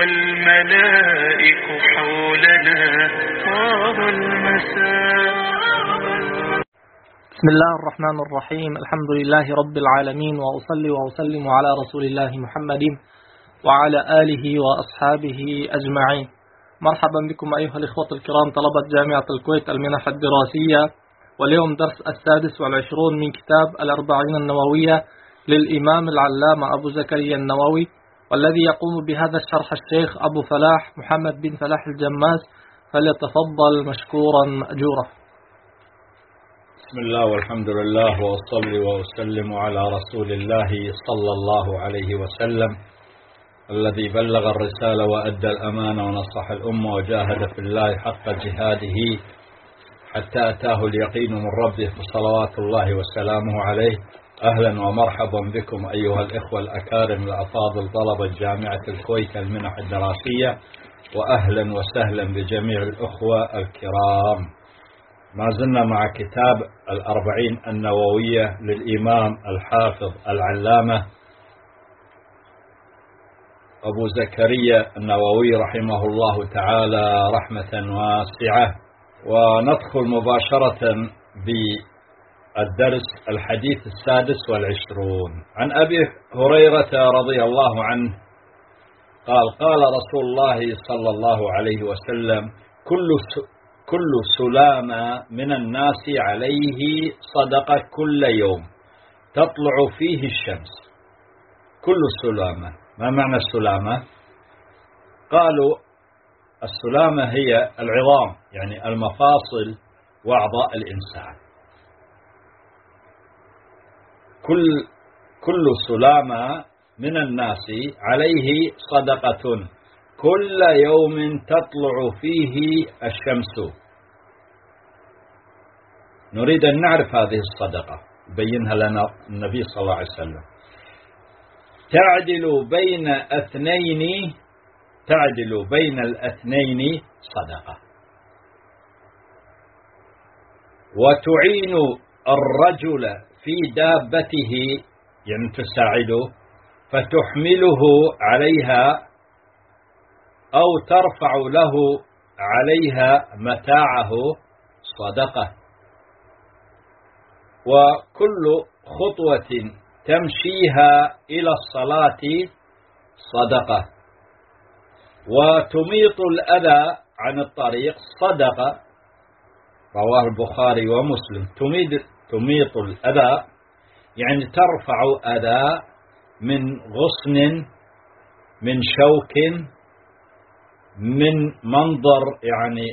والملائك حولنا طاب المساء. بسم الله الرحمن الرحيم. الحمد لله رب العالمين، وأصلي وأسلم على رسول الله محمد وعلى آله وأصحابه أجمعين. مرحبا بكم أيها الإخوة الكرام طلبة جامعة الكويت المنح الدراسية، واليوم درس 26 من كتاب الأربعين النووية للإمام العلامة أبو زكريا النووي، والذي يقوم بهذا الشرح الشيخ أبو فلاح محمد بن فلاح الجماس، فليتفضل مشكورا مأجورا. بسم الله والحمد لله، وأصلي وأسلم على رسول الله صلى الله عليه وسلم، الذي بلغ الرسالة وأدى الأمانة ونصح الأمة وجاهد في الله حق جهاده حتى أتاه اليقين من ربه، فصلوات الله وسلامه عليه. أهلا ومرحبا بكم أيها الإخوة الأكارم الأفاضل طلبة جامعة الكويت المنح الدراسية، وأهلا وسهلا بجميع الأخوة الكرام. ما زلنا مع كتاب الأربعين النووية للإمام الحافظ العلامة أبو زكريا النووي رحمه الله تعالى رحمة واسعة. وندخل مباشرة بالدرس الحديث 26 عن أبي هريرة رضي الله عنه قال: قال رسول الله صلى الله عليه وسلم: كل سلامة من الناس عليه صدقة كل يوم تطلع فيه الشمس. كل سلامة، ما معنى السلامة؟ قالوا السلامة هي العظام، يعني المفاصل وأعضاء الإنسان. كل سلامة من الناس عليه صدقة كل يوم تطلع فيه الشمس. نريد أن نعرف هذه الصدقة، بينها لنا النبي صلى الله عليه وسلم. تعدل بين الاثنين صدقة، وتعين الرجل في دابته، يعني تساعده فتحمله عليها أو ترفع له عليها متاعه صدقة، وكل خطوة تمشيها إلى الصلاة صدقة، وتميط الأذى عن الطريق صدقة. رواه البخاري ومسلم. تميط الأذى يعني ترفع أذى من غصن، من شوك، من منظر يعني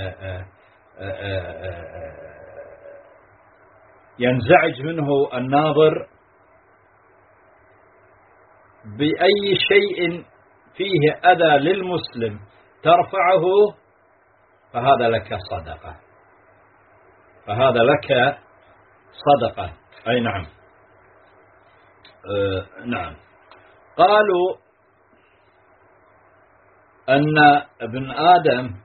ينزعج منه الناظر، بأي شيء فيه أذى للمسلم ترفعه، فهذا لك صدقة، فهذا لك صدقة. أي نعم. نعم. قالوا أن ابن آدم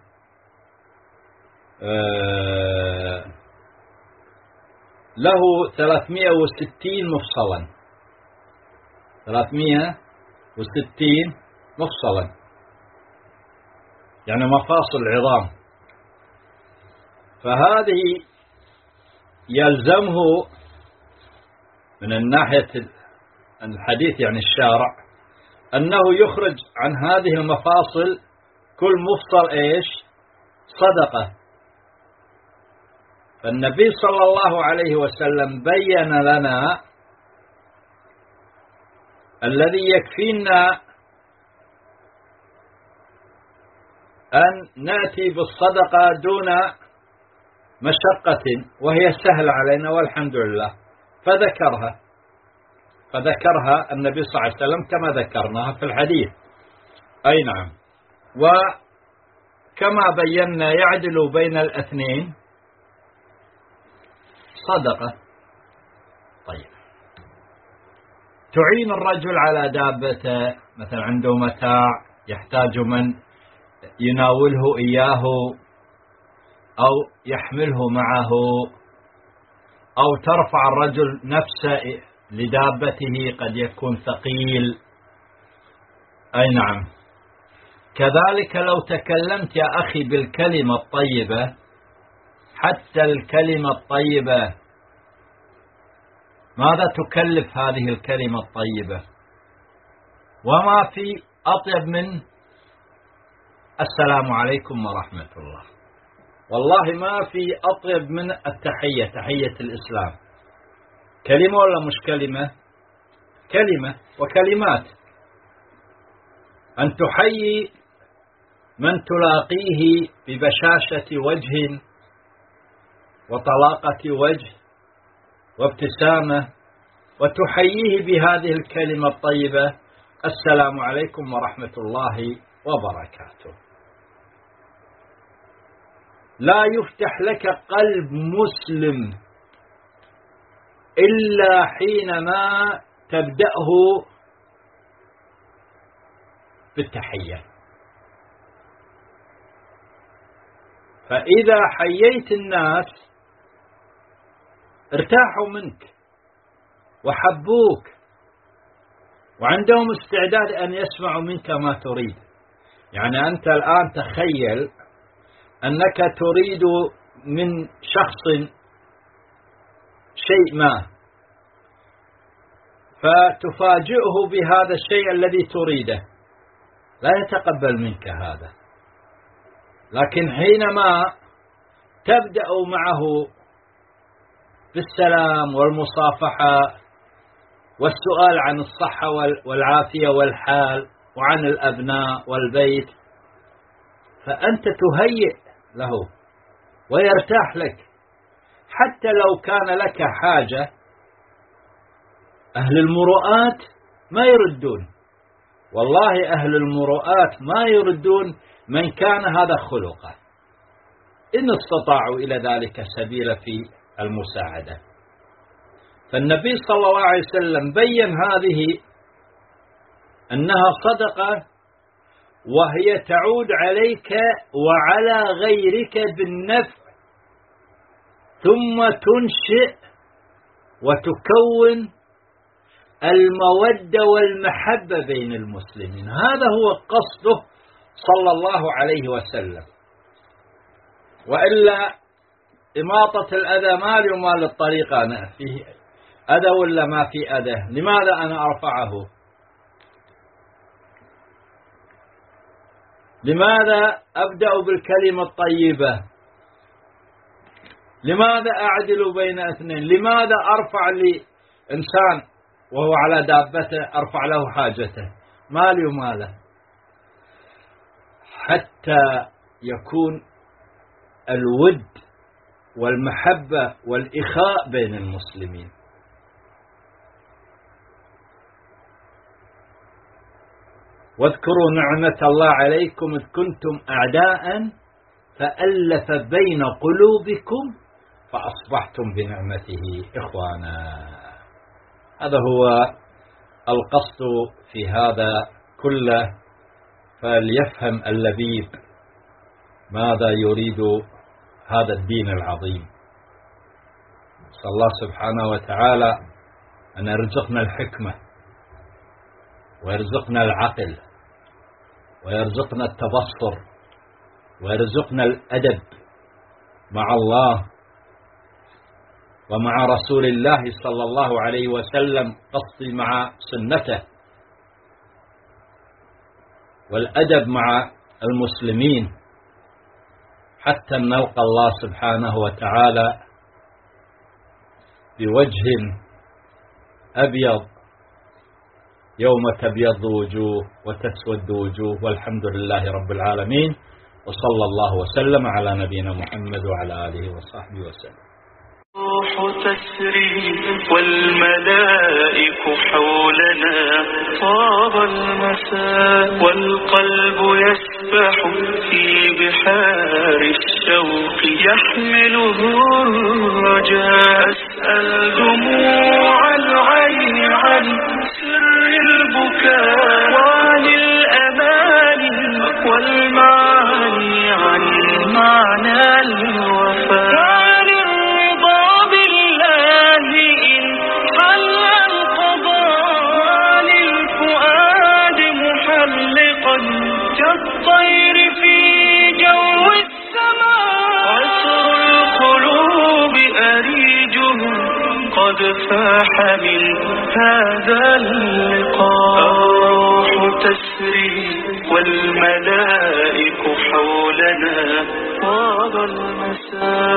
له 360 مفصلا، 360 مفصلا، يعني مفاصل العظام. فهذه يلزمه من الناحية الحديث، يعني الشارع، أنه يخرج عن هذه المفاصل كل مفصل إيش؟ صدقة. فالنبي صلى الله عليه وسلم بين لنا الذي يكفينا أن نأتي بالصدقة دون مشقة، وهي سهل علينا والحمد لله. فذكرها النبي صلى الله عليه وسلم كما ذكرناها في الحديث. أي نعم. وكما بينا يعدل بين الاثنين صدقة. طيب، تعين الرجل على دابته، مثلا عنده متاع يحتاج من يناوله إياه أو يحمله معه، أو ترفع الرجل نفسه لدابته، قد يكون ثقيل. أي نعم. كذلك لو تكلمت يا أخي بالكلمة الطيبة، حتى الكلمة الطيبة ماذا تكلف هذه الكلمة الطيبة؟ وما في أطيب من السلام عليكم ورحمة الله. والله ما في أطيب من التحية، تحية الإسلام. كلمة ولا مش كلمة؟ كلمة وكلمات. أن تحيي من تلاقيه ببشاشة وجه وطلاقة وجه وابتسامة، وتحييه بهذه الكلمة الطيبة: السلام عليكم ورحمة الله وبركاته. لا يفتح لك قلب مسلم إلا حينما تبدأه بالتحية. فإذا حييت الناس ارتاحوا منك وحبوك وعندهم استعداد أن يسمعوا منك ما تريد. يعني أنت الآن تخيل أنك تريد من شخص شيء ما، فتفاجئه بهذا الشيء الذي تريده، لا يتقبل منك هذا. لكن حينما تبدأ معه بالسلام والمصافحة والسؤال عن الصحة والعافية والحال وعن الأبناء والبيت، فأنت تهيئ له ويرتاح لك. حتى لو كان لك حاجة، أهل المروءات ما يردون، والله أهل المروءات ما يردون من كان هذا خلقه، إن استطاعوا إلى ذلك سبيل في المساعدة. فالنبي صلى الله عليه وسلم بين هذه أنها صدقة، وهي تعود عليك وعلى غيرك بالنفع، ثم تنشئ وتكون المودة والمحبة بين المسلمين. هذا هو قصده صلى الله عليه وسلم. وإلا إماطة الأذى مالي ومال الطريق، أنا فيه أذى ولا ما في أذى؟ لماذا أنا أرفعه؟ لماذا أبدأ بالكلمة الطيبة؟ لماذا أعدل بين اثنين؟ لماذا أرفع لإنسان وهو على دابته أرفع له حاجته؟ مالي وماله، حتى يكون الود والمحبة والإخاء بين المسلمين. واذكروا نعمة الله عليكم إذ كنتم أعداء فألف بين قلوبكم فأصبحتم بنعمته إخوانا. هذا هو القصد في هذا كله. فليفهم اللبيب ماذا يريد هذا الدين العظيم. صلى الله سبحانه وتعالى أن يرزقنا الحكمة ويرزقنا العقل ويرزقنا التبصر ويرزقنا الأدب مع الله ومع رسول الله صلى الله عليه وسلم، قصدي مع سنته، والأدب مع المسلمين، حتى نلقى الله سبحانه وتعالى بوجه أبيض يوم تبيض وجوه وتسود وجوه. والحمد لله رب العالمين، وصلى الله وسلم على نبينا محمد وعلى آله وصحبه وسلم. الروح تسري والملائك حولنا، طاب المساء والقلب يسبح في بحار الشوق، يحمله الرجاء. أسأل دموع العين عن سر البكاء وعن الأماني والمعاني، عن معنى الوفاء، للفؤاد محلقا كالطير في جو السماء. عطر القلوب أريجه قد فاح من هذا اللقاء. الروح تسري والملائك حولنا طاب المساء.